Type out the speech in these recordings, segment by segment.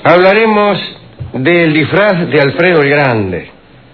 Hablaremos del disfraz de Alfredo el Grande.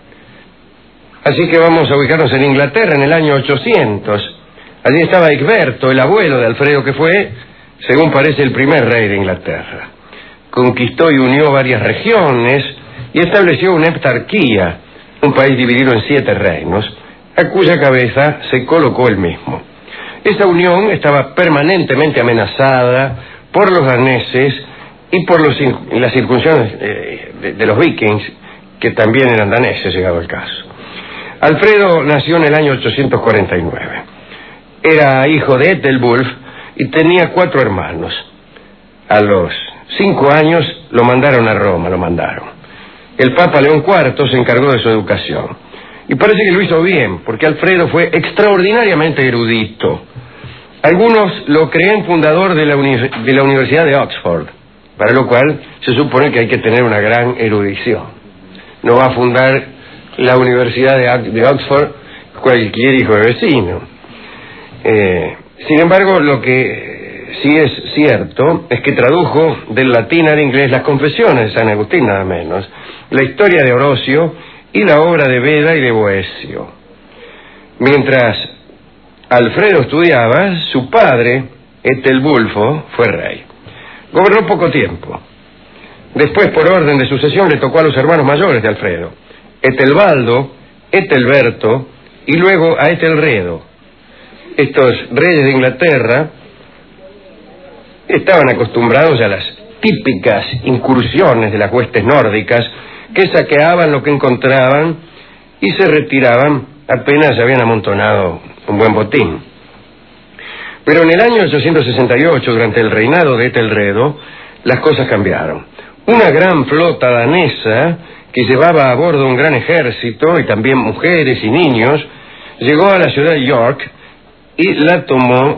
Así que vamos a ubicarnos en Inglaterra en el año 800. Allí estaba Egberto, el abuelo de Alfredo, que fue, según parece, el primer rey de Inglaterra. Conquistó y unió varias regiones y estableció una heptarquía, un país dividido en 7 reinos, a cuya cabeza se colocó él mismo. Esta unión estaba permanentemente amenazada por los daneses y por las circunstancias de los vikings, que también eran daneses, llegado el caso. Alfredo nació en el año 849. Era hijo de Ethelwulf y tenía 4 hermanos. A los 5 años lo mandaron a Roma, El Papa León IV se encargó de su educación. Y parece que lo hizo bien, porque Alfredo fue extraordinariamente erudito. Algunos lo creen fundador de la Universidad de Oxford, para lo cual se supone que hay que tener una gran erudición. No va a fundar la Universidad de Oxford cualquier hijo de vecino. Sin embargo, lo que sí es cierto es que tradujo del latín al inglés las Confesiones de San Agustín, nada menos, la historia de Orosio y la obra de Beda y de Boecio. Mientras Alfredo estudiaba, su padre, Ethelwulfo, fue rey. Gobernó poco tiempo. Después, por orden de sucesión, le tocó a los hermanos mayores de Alfredo, Etelbaldo, Etelberto y luego a Etelredo. Estos reyes de Inglaterra estaban acostumbrados a las típicas incursiones de las huestes nórdicas, que saqueaban lo que encontraban y se retiraban apenas habían amontonado un buen botín. Pero en el año 868, durante el reinado de Etelredo, las cosas cambiaron. Una gran flota danesa, que llevaba a bordo un gran ejército y también mujeres y niños, llegó a la ciudad de York y la tomó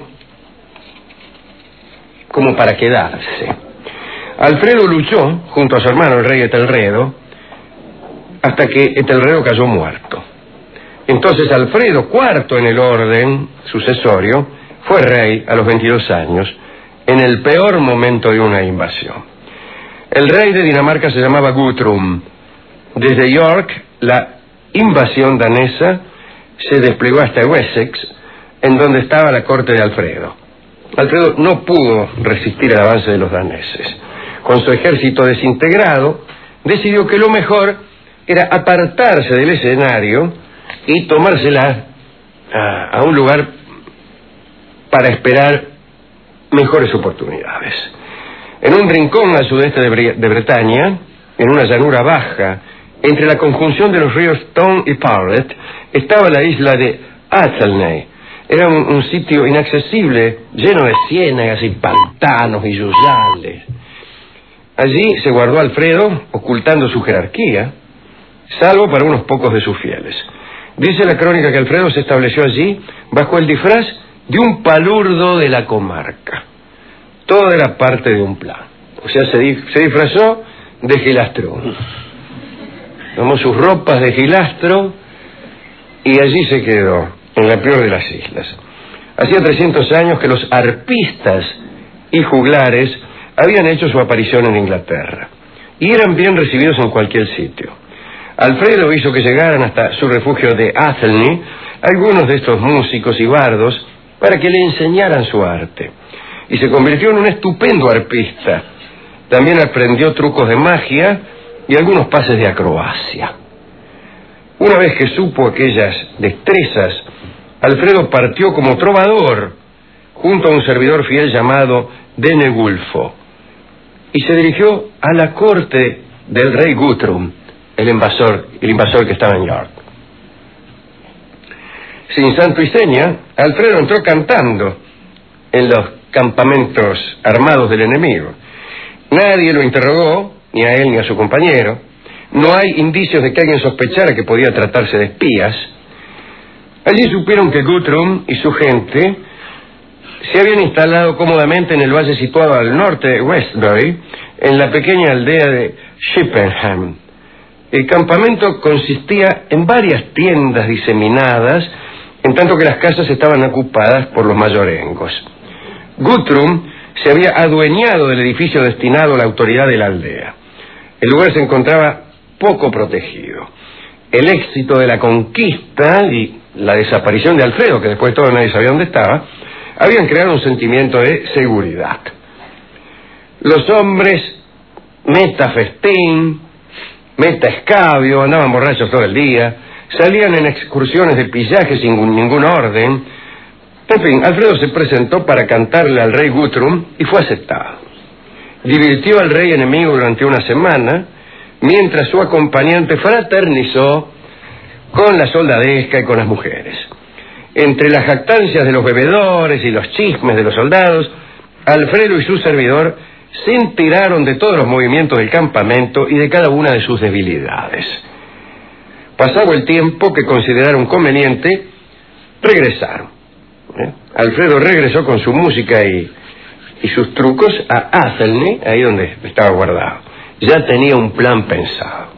como para quedarse. Alfredo luchó junto a su hermano el rey Etelredo hasta que Etelredo cayó muerto. Entonces Alfredo, cuarto en el orden sucesorio, fue rey a los 22 años, en el peor momento de una invasión. El rey de Dinamarca se llamaba Guthrum. Desde York, la invasión danesa se desplegó hasta Wessex, en donde estaba la corte de Alfredo. Alfredo no pudo resistir el avance de los daneses. Con su ejército desintegrado, decidió que lo mejor era apartarse del escenario y tomársela a un lugar para esperar mejores oportunidades. En un rincón al sudeste de Bretaña, en una llanura baja, entre la conjunción de los ríos Tone y Parlet, estaba la isla de Athelney. Era un sitio inaccesible, lleno de ciénagas y pantanos y yuyales. Allí se guardó Alfredo, ocultando su jerarquía, salvo para unos pocos de sus fieles. Dice la crónica que Alfredo se estableció allí bajo el disfraz de un palurdo de la comarca. Todo era parte de un plan. O sea, se disfrazó de gilastro. Tomó sus ropas de gilastro y allí se quedó, en la peor de las islas. Hacía 300 años que los arpistas y juglares habían hecho su aparición en Inglaterra y eran bien recibidos en cualquier sitio. Alfredo hizo que llegaran hasta su refugio de Athelney algunos de estos músicos y bardos para que le enseñaran su arte, y se convirtió en un estupendo arpista. También aprendió trucos de magia y algunos pases de acrobacia. Una vez que supo aquellas destrezas, Alfredo partió como trovador junto a un servidor fiel llamado Denegulfo y se dirigió a la corte del rey Guthrum, el invasor que estaba en York. Sin santo y seña, Alfredo entró cantando en los campamentos armados del enemigo. Nadie lo interrogó, ni a él ni a su compañero. No hay indicios de que alguien sospechara que podía tratarse de espías. Allí supieron que Guthrum y su gente se habían instalado cómodamente en el valle situado al norte de Westbury, en la pequeña aldea de Chippenham. El campamento consistía en varias tiendas diseminadas, en tanto que las casas estaban ocupadas por los mayorengos. Guthrum se había adueñado del edificio destinado a la autoridad de la aldea. El lugar se encontraba poco protegido. El éxito de la conquista y la desaparición de Alfredo, que después de todo nadie sabía dónde estaba, habían creado un sentimiento de seguridad. Los hombres, meta festín, meta escabio, andaban borrachos todo el día, salían en excursiones de pillaje sin ningún orden. En fin, Alfredo se presentó para cantarle al rey Guthrum y fue aceptado. Divirtió al rey enemigo durante una semana, mientras su acompañante fraternizó con la soldadesca y con las mujeres. Entre las jactancias de los bebedores y los chismes de los soldados, Alfredo y su servidor se enteraron de todos los movimientos del campamento y de cada una de sus debilidades. Pasado el tiempo que consideraron conveniente, regresaron. Alfredo regresó con su música y sus trucos a Athelney, ahí donde estaba guardado. Ya tenía un plan pensado.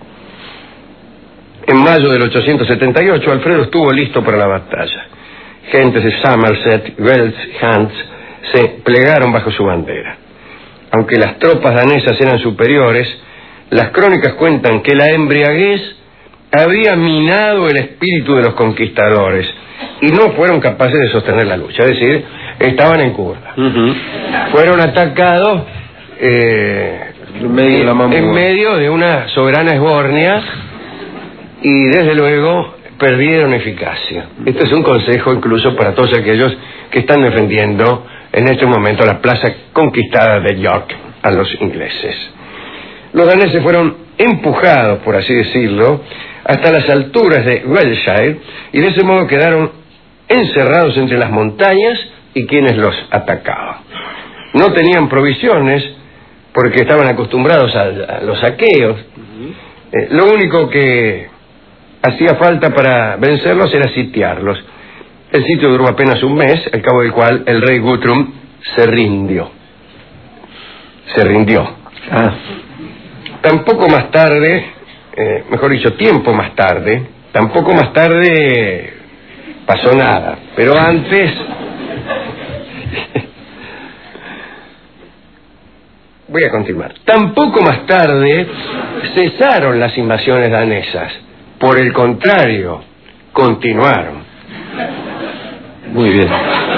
En mayo del 878, Alfredo estuvo listo para la batalla. Gentes de Somerset, Wales, Hants se plegaron bajo su bandera. Aunque las tropas danesas eran superiores, las crónicas cuentan que la embriaguez había minado el espíritu de los conquistadores y no fueron capaces de sostener la lucha, es decir, estaban en curva. Fueron atacados en medio de una soberana esbornia y desde luego perdieron eficacia. Este es un consejo incluso para todos aquellos que están defendiendo en este momento la plaza conquistada de York a los ingleses. Los daneses fueron empujados, por así decirlo, hasta las alturas de Wiltshire y de ese modo quedaron encerrados entre las montañas y quienes los atacaban. No tenían provisiones porque estaban acostumbrados a los saqueos. Lo único que hacía falta para vencerlos era sitiarlos. El sitio duró apenas un mes, al cabo del cual el rey Guthrum se rindió. Tampoco más tarde, mejor dicho, tiempo más tarde, tampoco más tarde pasó nada. Pero antes... Voy a continuar. Tampoco más tarde cesaron las invasiones danesas. Por el contrario, continuaron. Muy bien.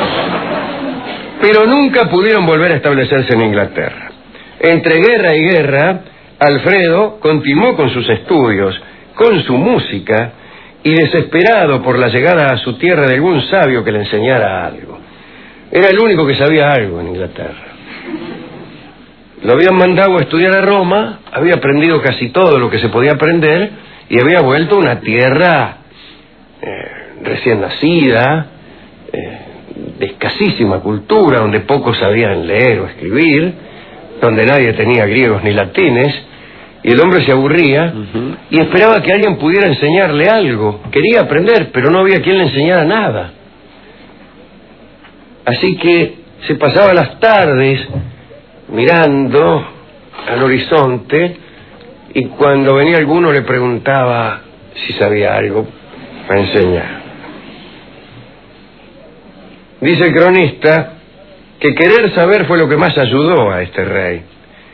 Pero nunca pudieron volver a establecerse en Inglaterra. Entre guerra y guerra, Alfredo continuó con sus estudios, con su música, y desesperado por la llegada a su tierra de algún sabio que le enseñara algo. Era el único que sabía algo en Inglaterra. Lo habían mandado a estudiar a Roma, había aprendido casi todo lo que se podía aprender y había vuelto a una tierra recién nacida, de escasísima cultura, donde pocos sabían leer o escribir, donde nadie tenía griegos ni latines, y el hombre se aburría y esperaba que alguien pudiera enseñarle algo. Quería aprender, pero no había quien le enseñara nada. Así que se pasaba las tardes mirando al horizonte y cuando venía alguno le preguntaba si sabía algo para enseñar. Dice el cronista que querer saber fue lo que más ayudó a este rey.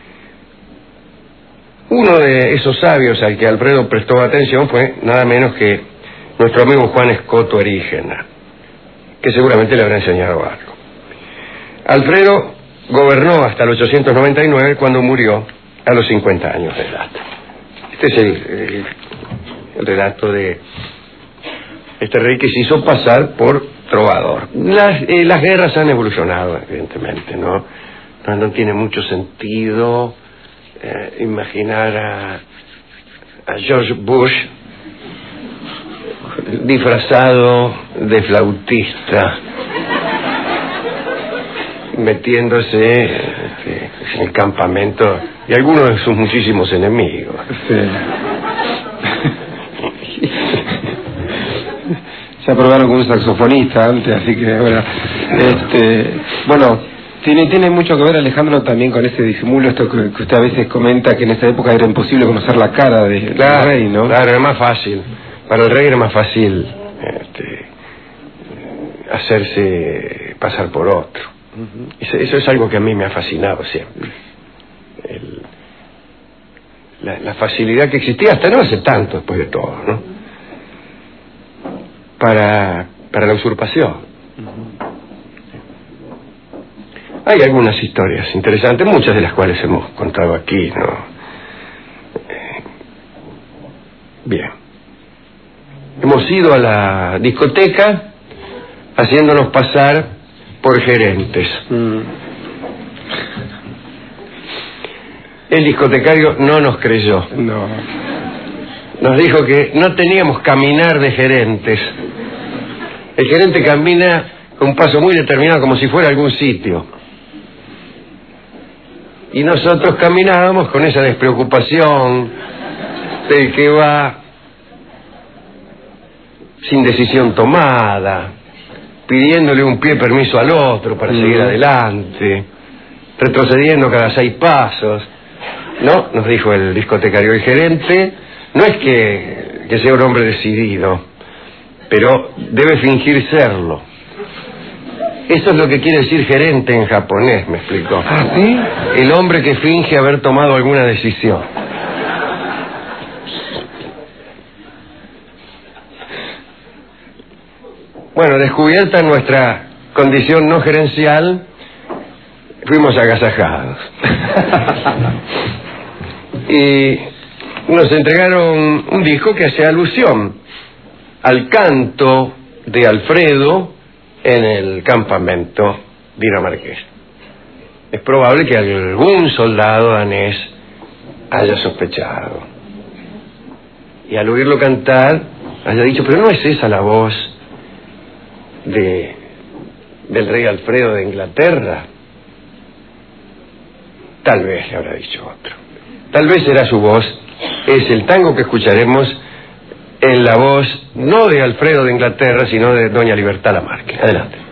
Uno de esos sabios al que Alfredo prestó atención fue nada menos que nuestro amigo Juan Escoto Erígena, que seguramente le habrá enseñado algo. Alfredo gobernó hasta el 899, cuando murió a los 50 años de edad. Este es el relato de este rey que se hizo pasar por trovador. Las guerras han evolucionado, evidentemente, ¿no? No tiene mucho sentido imaginar a George Bush disfrazado de flautista, metiéndose en el campamento de algunos de sus muchísimos enemigos. Sí. Se aprobaron con un saxofonista antes, así que bueno, tiene mucho que ver, Alejandro, también con ese disimulo, esto que usted a veces comenta, que en esa época era imposible conocer la cara del rey, ¿no? Claro, era más fácil. Para el rey era más fácil hacerse pasar por otro. Eso es algo que a mí me ha fascinado siempre. la facilidad que existía, hasta no hace tanto después de todo, ¿no? Para la usurpación. Hay algunas historias interesantes, muchas de las cuales hemos contado aquí, ¿no? Bien. Hemos ido a la discoteca haciéndonos pasar por gerentes. El discotecario no nos creyó. No. Nos dijo que no teníamos caminar de gerentes. El gerente camina con un paso muy determinado, como si fuera algún sitio. Y nosotros caminábamos con esa despreocupación del que va sin decisión tomada, pidiéndole un pie permiso al otro para seguir adelante, retrocediendo cada 6 pasos. No, nos dijo el discotecario, el gerente no es que sea un hombre decidido, pero debe fingir serlo. Eso es lo que quiere decir gerente en japonés, me explicó. ¿Ah, sí? El hombre que finge haber tomado alguna decisión. Bueno, descubierta nuestra condición no gerencial, fuimos agasajados. Y nos entregaron un disco que hace alusión al canto de Alfredo en el campamento dinamarqués. Es probable que algún soldado danés haya sospechado y al oírlo cantar haya dicho, pero no es esa la voz del rey Alfredo de Inglaterra. Tal vez le habrá dicho otro. Tal vez será su voz. Es el tango que escucharemos en la voz no de Alfredo de Inglaterra, sino de doña Libertad Lamarque. Adelante.